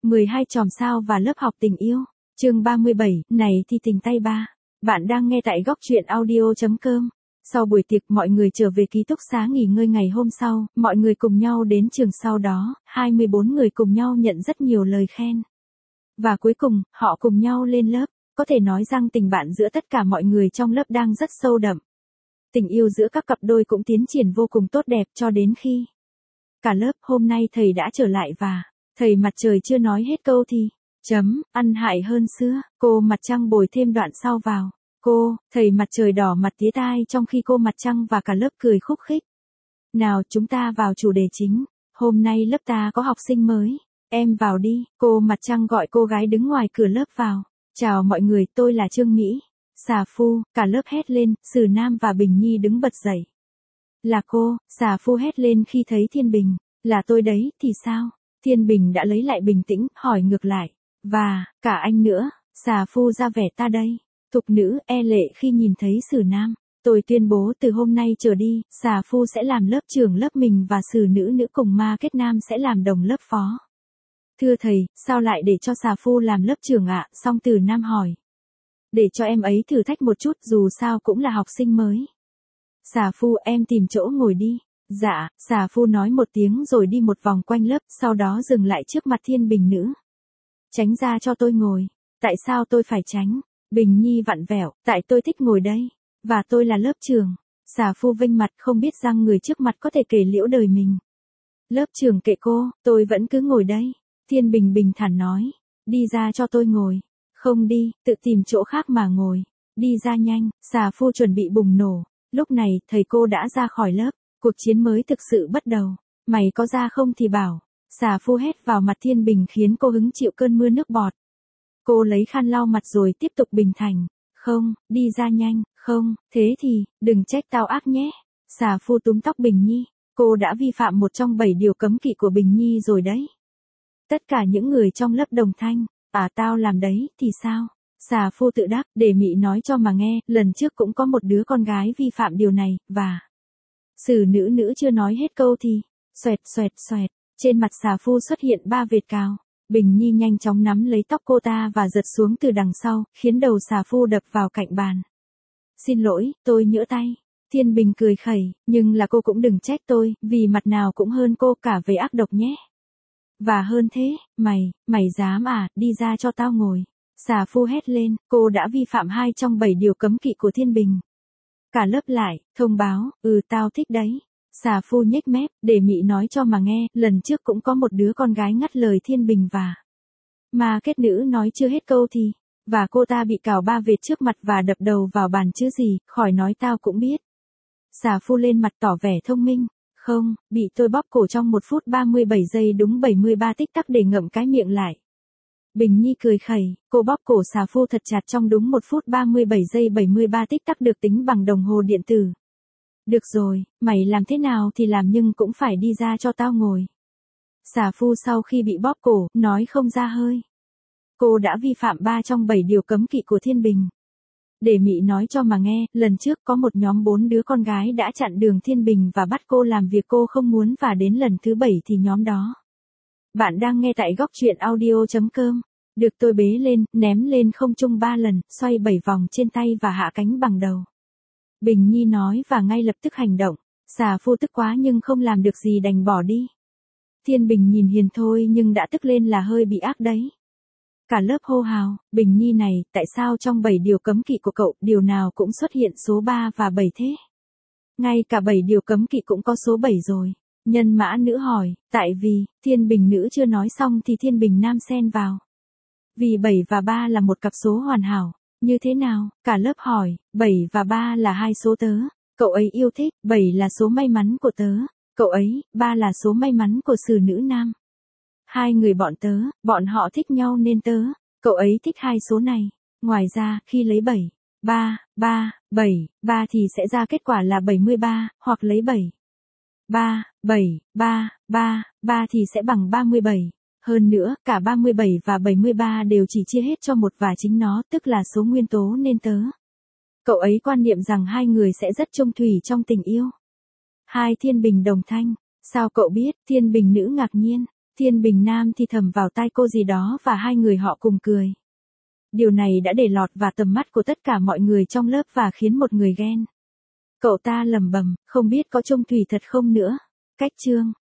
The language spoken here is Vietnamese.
12 chòm sao và lớp học tình yêu. Chương 37, này thì tình tay ba. Bạn đang nghe tại góc truyện audio.com. Sau buổi tiệc mọi người trở về ký túc xá nghỉ ngơi ngày hôm sau, mọi người cùng nhau đến trường sau đó, 24 người cùng nhau nhận rất nhiều lời khen. Và cuối cùng, họ cùng nhau lên lớp, có thể nói rằng tình bạn giữa tất cả mọi người trong lớp đang rất sâu đậm. Tình yêu giữa các cặp đôi cũng tiến triển vô cùng tốt đẹp cho đến khi cả lớp hôm nay thầy đã trở lại và thầy mặt trời chưa nói hết câu thì ăn hại hơn xưa, cô mặt trăng bồi thêm đoạn sau vào. Thầy mặt trời đỏ mặt tía tai trong khi cô mặt trăng và cả lớp cười khúc khích. Nào chúng ta vào chủ đề chính, hôm nay lớp ta có học sinh mới, em vào đi, cô mặt trăng gọi cô gái đứng ngoài cửa lớp vào. Chào mọi người, tôi là Trương Mỹ. Xà Phu, cả lớp hét lên, Sử Nam và Bình Nhi đứng bật dậy. Là cô, Xà Phu hét lên khi thấy Thiên Bình. Là tôi đấy, thì sao? Thiên Bình đã lấy lại bình tĩnh, hỏi ngược lại. Và, cả anh nữa, Xà Phu ra vẻ ta đây. Thục nữ, e lệ khi nhìn thấy Sử Nam. Tôi tuyên bố từ hôm nay trở đi, Xà Phu sẽ làm lớp trưởng lớp mình và Sử nữ nữ cùng Ma Kết Nam sẽ làm đồng lớp phó. Thưa thầy, sao lại để cho Xà Phu làm lớp trưởng ạ? Song Từ Nam hỏi. Để cho em ấy thử thách một chút, dù sao cũng là học sinh mới. Xà Phu, em tìm chỗ ngồi đi. Dạ, Xà Phu nói một tiếng rồi đi một vòng quanh lớp, sau đó dừng lại trước mặt Thiên Bình nữ. Tránh ra cho tôi ngồi. Tại sao tôi phải tránh? Bình Nhi vặn vẹo, tại tôi thích ngồi đây. Và tôi là lớp trưởng. Xà Phu vênh mặt không biết rằng người trước mặt có thể kể liễu đời mình. Lớp trưởng kệ cô, tôi vẫn cứ ngồi đây. Thiên Bình bình thản nói. Đi ra cho tôi ngồi. Không đi, tự tìm chỗ khác mà ngồi. Đi ra nhanh, Xà Phu chuẩn bị bùng nổ. Lúc này, thầy cô đã ra khỏi lớp. Cuộc chiến mới thực sự bắt đầu. Mày có ra không thì bảo. Xà Phu hét vào mặt Thiên Bình khiến cô hứng chịu cơn mưa nước bọt. Cô lấy khăn lau mặt rồi tiếp tục bình thản. Không, đi ra nhanh, không, thế thì, đừng trách tao ác nhé. Xà Phu túm tóc Bình Nhi. Cô đã vi phạm một trong 7 điều cấm kỵ của Bình Nhi rồi đấy. Tất cả những người trong lớp đồng thanh. Tao làm đấy, thì sao? Xà Phu tự đắc, để Mị nói cho mà nghe, lần trước cũng có một đứa con gái vi phạm điều này, và Sử nữ nữ chưa nói hết câu thì, xoẹt xoẹt xoẹt, trên mặt Xà Phu xuất hiện 3 vệt cào. Bình Nhi nhanh chóng nắm lấy tóc cô ta và giật xuống từ đằng sau, khiến đầu Xà Phu đập vào cạnh bàn. Xin lỗi, tôi nhỡ tay. Thiên Bình cười khẩy, nhưng là cô cũng đừng trách tôi, vì mặt nào cũng hơn cô cả về ác độc nhé. Và hơn thế, mày dám đi ra cho tao ngồi. Xà Phu hét lên, cô đã vi phạm 2 trong 7 điều cấm kỵ của Thiên Bình. Cả lớp lại, thông báo, tao thích đấy. Xà Phu nhếch mép, để Mị nói cho mà nghe, lần trước cũng có một đứa con gái ngắt lời Thiên Bình và Ma Kết nữ nói chưa hết câu thì, và cô ta bị cào 3 vệt trước mặt và đập đầu vào bàn chứ gì, khỏi nói tao cũng biết. Xà Phu lên mặt tỏ vẻ thông minh. Không, bị tôi bóp cổ trong 1 phút 37 giây đúng 73 tích tắc để ngậm cái miệng lại. Bình Nhi cười khẩy, cô bóp cổ Xà Phu thật chặt trong đúng 1 phút 37 giây 73 tích tắc được tính bằng đồng hồ điện tử. Được rồi, mày làm thế nào thì làm nhưng cũng phải đi ra cho tao ngồi. Xà Phu sau khi bị bóp cổ, nói không ra hơi. Cô đã vi phạm 3 trong 7 điều cấm kỵ của Thiên Bình. Để Mị nói cho mà nghe, lần trước có một nhóm 4 đứa con gái đã chặn đường Thiên Bình và bắt cô làm việc cô không muốn và đến lần thứ 7 thì nhóm đó. Bạn đang nghe tại góc truyện audio.com. Được tôi bế lên, ném lên không trung 3 lần, xoay 7 vòng trên tay và hạ cánh bằng đầu. Bình Nhi nói và ngay lập tức hành động. Xà Phu tức quá nhưng không làm được gì đành bỏ đi. Thiên Bình nhìn hiền thôi nhưng đã tức lên là hơi bị ác đấy. Cả lớp hô hào, Bình Nhi này, tại sao trong 7 điều cấm kỵ của cậu, điều nào cũng xuất hiện số 3 và 7 thế? Ngay cả 7 điều cấm kỵ cũng có số 7 rồi. Nhân Mã nữ hỏi, tại vì, Thiên Bình nữ chưa nói xong thì Thiên Bình nam xen vào. Vì 7 và 3 là một cặp số hoàn hảo. Như thế nào? Cả lớp hỏi, 7 và 3 là 2 số tớ. Cậu ấy yêu thích, 7 là số may mắn của tớ. Cậu ấy, 3 là số may mắn của Sử nữ nam. 2 người bọn tớ, bọn họ thích nhau nên tớ. Cậu ấy thích 2 số này. Ngoài ra, khi lấy 7, 3, 3, 7, 3 thì sẽ ra kết quả là 73, hoặc lấy 7, 3, 7, 3, 3, 3 thì sẽ bằng 37. Hơn nữa, cả 37 và 73 đều chỉ chia hết cho một và chính nó, tức là số nguyên tố nên tớ. Cậu ấy quan niệm rằng 2 người sẽ rất chung thủy trong tình yêu. 2 Thiên Bình đồng thanh. Sao cậu biết? Thiên Bình nữ ngạc nhiên. Thiên Bình Nam thì thầm vào tai cô gì đó và hai người họ cùng cười. Điều này đã để lọt vào tầm mắt của tất cả mọi người trong lớp và khiến một người ghen. Cậu ta lẩm bẩm, không biết có trông Thùy thật không nữa. Cách chương